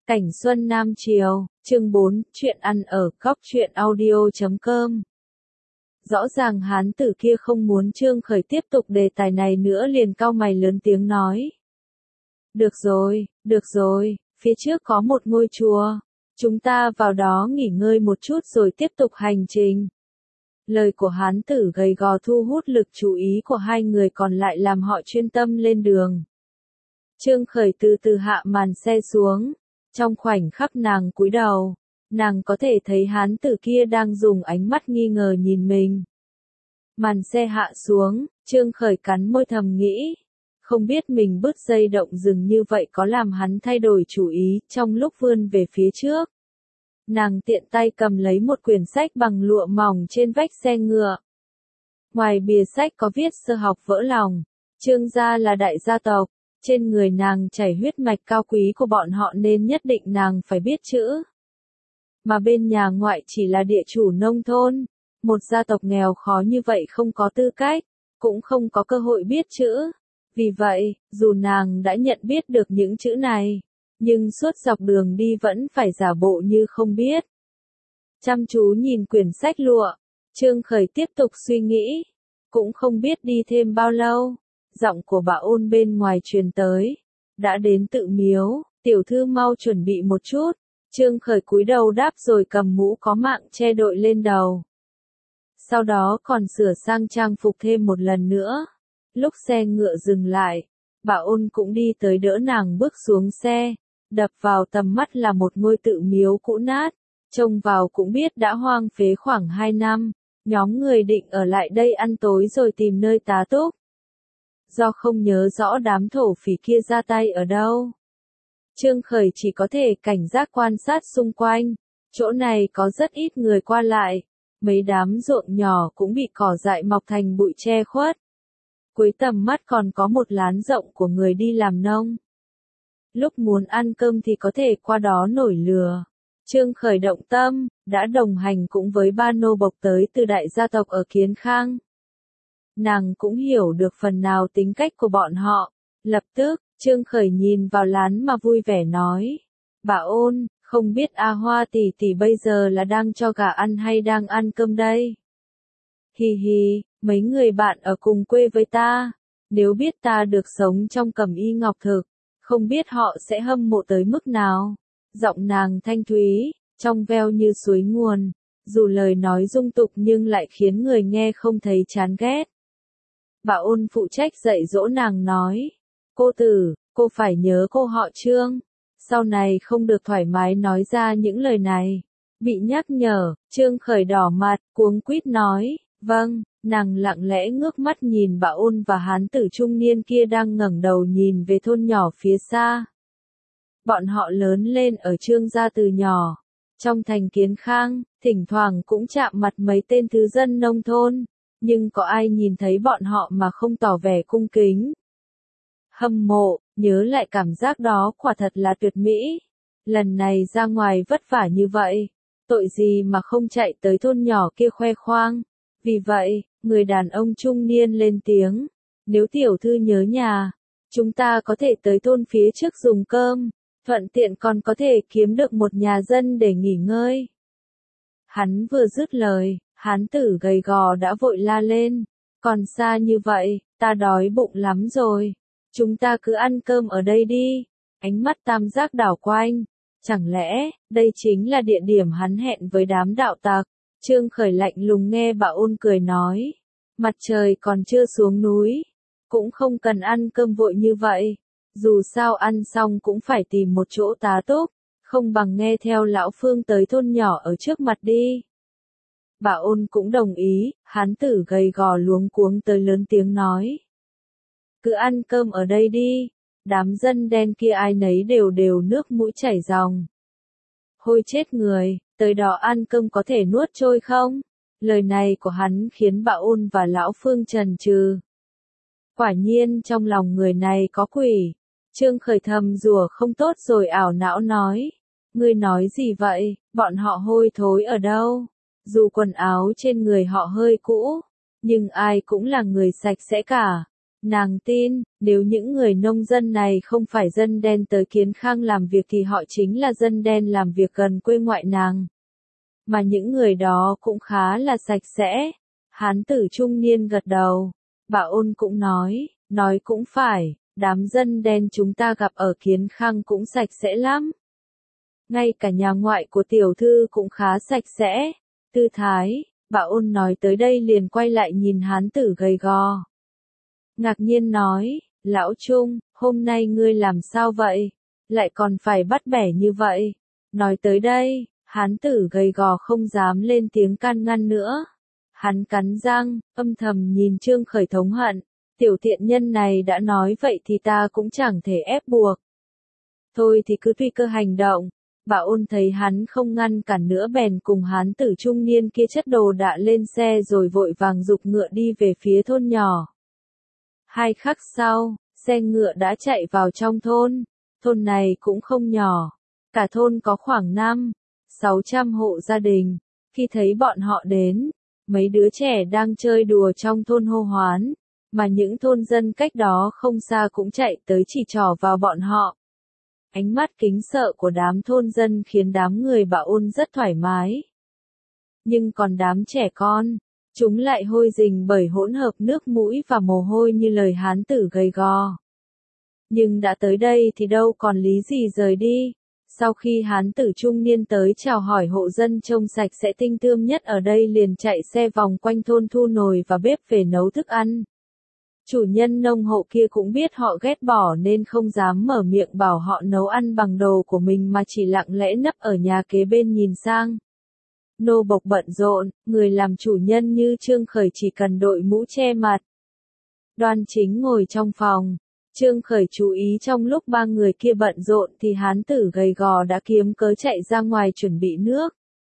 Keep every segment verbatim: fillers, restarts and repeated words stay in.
Cảnh Xuân Nam Chiều, chương bốn, chuyện ăn ở góc truyện audio chấm com. Rõ ràng hán tử kia không muốn Trương Khởi tiếp tục đề tài này nữa, liền cau mày lớn tiếng nói. Được rồi, được rồi, phía trước có một ngôi chùa. Chúng ta vào đó nghỉ ngơi một chút rồi tiếp tục hành trình. Lời của hán tử gầy gò thu hút lực chú ý của hai người còn lại, làm họ chuyên tâm lên đường. Trương Khởi từ từ hạ màn xe xuống. Trong khoảnh khắc nàng cúi đầu, nàng có thể thấy hán tử kia đang dùng ánh mắt nghi ngờ nhìn mình. Màn xe hạ xuống, Trương Khởi cắn môi thầm nghĩ. Không biết mình bứt dây động dừng như vậy có làm hắn thay đổi chủ ý. Trong lúc vươn về phía trước, nàng tiện tay cầm lấy một quyển sách bằng lụa mỏng trên vách xe ngựa. Ngoài bìa sách có viết sơ học vỡ lòng. Trương gia là đại gia tộc. Trên người nàng chảy huyết mạch cao quý của bọn họ nên nhất định nàng phải biết chữ. Mà bên nhà ngoại chỉ là địa chủ nông thôn. Một gia tộc nghèo khó như vậy không có tư cách, cũng không có cơ hội biết chữ. Vì vậy, dù nàng đã nhận biết được những chữ này, nhưng suốt dọc đường đi vẫn phải giả bộ như không biết. Chăm chú nhìn quyển sách lụa, Trương Khởi tiếp tục suy nghĩ. Cũng không biết đi thêm bao lâu. Giọng của bà Ôn bên ngoài truyền tới. Đã đến tự miếu, tiểu thư mau chuẩn bị một chút. Trương Khởi cúi đầu đáp rồi cầm mũ có mạng che đội lên đầu. Sau đó còn sửa sang trang phục thêm một lần nữa. Lúc xe ngựa dừng lại, bà Ôn cũng đi tới đỡ nàng bước xuống xe. Đập vào tầm mắt là một ngôi tự miếu cũ nát. Trông vào cũng biết đã hoang phế khoảng hai năm. Nhóm người định ở lại đây ăn tối rồi tìm nơi tá túc. Do không nhớ rõ đám thổ phỉ kia ra tay ở đâu, Trương Khởi chỉ có thể cảnh giác quan sát xung quanh. Chỗ này có rất ít người qua lại. Mấy đám ruộng nhỏ cũng bị cỏ dại mọc thành bụi che khuất. Cuối tầm mắt còn có một lán rộng của người đi làm nông. Lúc muốn ăn cơm thì có thể qua đó nổi lửa. Trương Khởi động tâm, đã đồng hành cũng với ba nô bộc tới từ đại gia tộc ở Kiến Khang. Nàng cũng hiểu được phần nào tính cách của bọn họ. Lập tức, Trương Khởi nhìn vào lán mà vui vẻ nói. Bà Ôn, không biết A Hoa tỷ tỷ bây giờ là đang cho gà ăn hay đang ăn cơm đây? Hi hi, mấy người bạn ở cùng quê với ta. Nếu biết ta được sống trong Cẩm Y Ngọc Thực, không biết họ sẽ hâm mộ tới mức nào. Giọng nàng thanh thúy, trong veo như suối nguồn. Dù lời nói dung tục nhưng lại khiến người nghe không thấy chán ghét. Bà Ôn phụ trách dạy dỗ nàng nói. Cô tử, cô phải nhớ cô họ Trương. Sau này không được thoải mái nói ra những lời này. Bị nhắc nhở, Trương Khởi đỏ mặt, cuống quýt nói. Vâng, nàng lặng lẽ ngước mắt nhìn bà Ôn và hán tử trung niên kia đang ngẩng đầu nhìn về thôn nhỏ phía xa. Bọn họ lớn lên ở Trương gia từ nhỏ. Trong thành Kiến Khang, thỉnh thoảng cũng chạm mặt mấy tên thứ dân nông thôn. Nhưng có ai nhìn thấy bọn họ mà không tỏ vẻ cung kính? Hâm mộ, nhớ lại cảm giác đó quả thật là tuyệt mỹ. Lần này ra ngoài vất vả như vậy, tội gì mà không chạy tới thôn nhỏ kia khoe khoang. Vì vậy, người đàn ông trung niên lên tiếng. Nếu tiểu thư nhớ nhà, chúng ta có thể tới thôn phía trước dùng cơm, thuận tiện còn có thể kiếm được một nhà dân để nghỉ ngơi. Hắn vừa dứt lời, hán tử gầy gò đã vội la lên. Còn xa như vậy, ta đói bụng lắm rồi. Chúng ta cứ ăn cơm ở đây đi. Ánh mắt tam giác đảo quanh. Chẳng lẽ, đây chính là địa điểm hắn hẹn với đám đạo tặc? Trương Khởi lạnh lùng nghe bà Ôn cười nói. Mặt trời còn chưa xuống núi. Cũng không cần ăn cơm vội như vậy. Dù sao ăn xong cũng phải tìm một chỗ tá túc. Không bằng nghe theo lão Phương tới thôn nhỏ ở trước mặt đi. Bà Ôn cũng đồng ý, hán tử gầy gò luống cuống tới lớn tiếng nói. Cứ ăn cơm ở đây đi, đám dân đen kia ai nấy đều đều nước mũi chảy ròng. Hôi chết người, tới đó ăn cơm có thể nuốt trôi không? Lời này của hắn khiến bà Ôn và lão Phương chần chừ. Quả nhiên trong lòng người này có quỷ. Trương Khởi thầm rủa không tốt rồi ảo não nói. Ngươi nói gì vậy, bọn họ hôi thối ở đâu? Dù quần áo trên người họ hơi cũ, nhưng ai cũng là người sạch sẽ cả. Nàng tin, nếu những người nông dân này không phải dân đen tới Kiến Khang làm việc thì họ chính là dân đen làm việc gần quê ngoại nàng. Mà những người đó cũng khá là sạch sẽ. Hán tử trung niên gật đầu. Bà Ôn cũng nói, nói cũng phải, đám dân đen chúng ta gặp ở Kiến Khang cũng sạch sẽ lắm. Ngay cả nhà ngoại của tiểu thư cũng khá sạch sẽ. Tư thái, bà Ôn nói tới đây liền quay lại nhìn hán tử gầy gò. Ngạc nhiên nói, lão Trung, hôm nay ngươi làm sao vậy? Lại còn phải bắt bẻ như vậy? Nói tới đây, hán tử gầy gò không dám lên tiếng can ngăn nữa. Hắn cắn răng, âm thầm nhìn Trương Khởi thống hận. Tiểu thiện nhân này đã nói vậy thì ta cũng chẳng thể ép buộc. Thôi thì cứ tùy cơ hành động. Bà Ôn thấy hắn không ngăn cản nữa bèn cùng hán tử trung niên kia chất đồ đạ lên xe rồi vội vàng giục ngựa đi về phía thôn nhỏ. Hai khắc sau, xe ngựa đã chạy vào trong thôn. Thôn này cũng không nhỏ. Cả thôn có khoảng năm, sáu trăm hộ gia đình. Khi thấy bọn họ đến, mấy đứa trẻ đang chơi đùa trong thôn hô hoán. Mà những thôn dân cách đó không xa cũng chạy tới chỉ trỏ vào bọn họ. Ánh mắt kính sợ của đám thôn dân khiến đám người bà Ôn rất thoải mái. Nhưng còn đám trẻ con, chúng lại hôi rình bởi hỗn hợp nước mũi và mồ hôi như lời hán tử gầy gò. Nhưng đã tới đây thì đâu còn lý gì rời đi. Sau khi hán tử trung niên tới chào hỏi hộ dân trông sạch sẽ tinh tươm nhất ở đây liền chạy xe vòng quanh thôn thu nồi và bếp về nấu thức ăn. Chủ nhân nông hộ kia cũng biết họ ghét bỏ nên không dám mở miệng bảo họ nấu ăn bằng đồ của mình mà chỉ lặng lẽ nấp ở nhà kế bên nhìn sang. Nô bộc bận rộn, người làm chủ nhân như Trương Khởi chỉ cần đội mũ che mặt. Đoan Chính ngồi trong phòng. Trương Khởi chú ý trong lúc ba người kia bận rộn thì hán tử gầy gò đã kiếm cớ chạy ra ngoài chuẩn bị nước.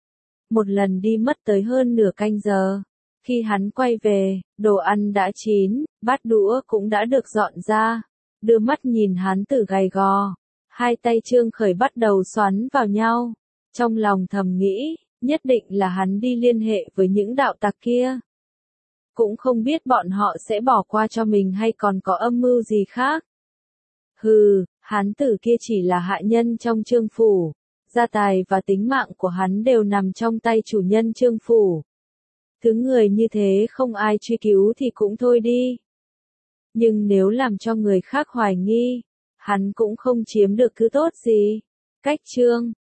Một lần đi mất tới hơn nửa canh giờ. Khi hắn quay về, đồ ăn đã chín, bát đũa cũng đã được dọn ra. Đưa mắt nhìn hán tử gầy gò. Hai tay Trương Khởi bắt đầu xoắn vào nhau. Trong lòng thầm nghĩ, nhất định là hắn đi liên hệ với những đạo tặc kia. Cũng không biết bọn họ sẽ bỏ qua cho mình hay còn có âm mưu gì khác. Hừ, hán tử kia chỉ là hạ nhân trong Trương phủ. Gia tài và tính mạng của hắn đều nằm trong tay chủ nhân Trương phủ. Thứ người như thế không ai truy cứu thì cũng thôi đi. Nhưng nếu làm cho người khác hoài nghi, hắn cũng không chiếm được thứ tốt gì. Cách chương